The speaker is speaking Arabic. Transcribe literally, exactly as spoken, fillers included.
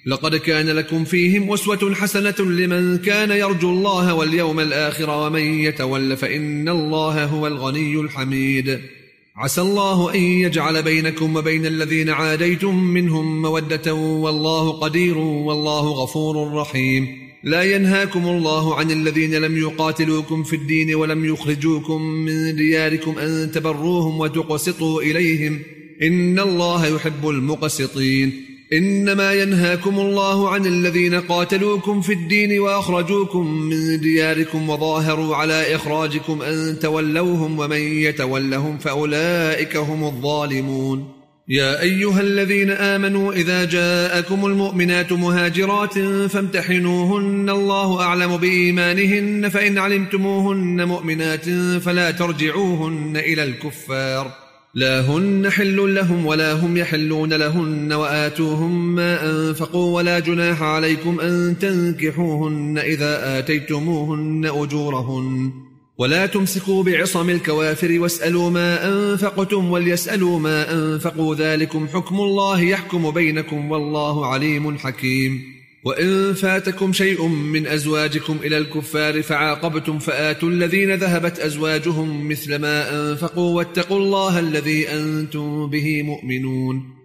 لقد كان لكم فيهم أسوة حسنة لمن كان يرجو الله واليوم الآخر ومن يتول فإن الله هو الغني الحميد. عسى الله أن يجعل بينكم وبين الذين عاديتم منهم مودة والله قدير والله غفور رحيم. لا ينهاكم الله عن الذين لم يقاتلوكم في الدين ولم يخرجوكم من دياركم أن تبروهم وتقسطوا إليهم إن الله يحب المقسطين. إنما ينهاكم الله عن الذين قاتلوكم في الدين وأخرجوكم من دياركم وظاهروا على إخراجكم أن تولوهم ومن يتولهم فأولئك هم الظالمون. يا أيها الذين آمنوا إذا جاءكم المؤمنات مهاجرات فامتحنوهن الله أعلم بإيمانهن فإن علمتموهن مؤمنات فلا ترجعوهن إلى الكفار لا هن حل لهم ولا هم يحلون لهن وآتوهم ما أنفقوا ولا جناح عليكم أن تنكحوهن إذا آتيتموهن أجورهن ولا تمسكوا بعصم الكوافر واسألوا ما أنفقتم وليسألوا ما أنفقوا ذلكم حكم الله يحكم بينكم والله عليم حكيم. وإن فاتكم شيء من أزواجكم إلى الكفار فعاقبتم فآتوا الذين ذهبت أزواجهم مثل ما أنفقوا واتقوا الله الذي أنتم به مؤمنون.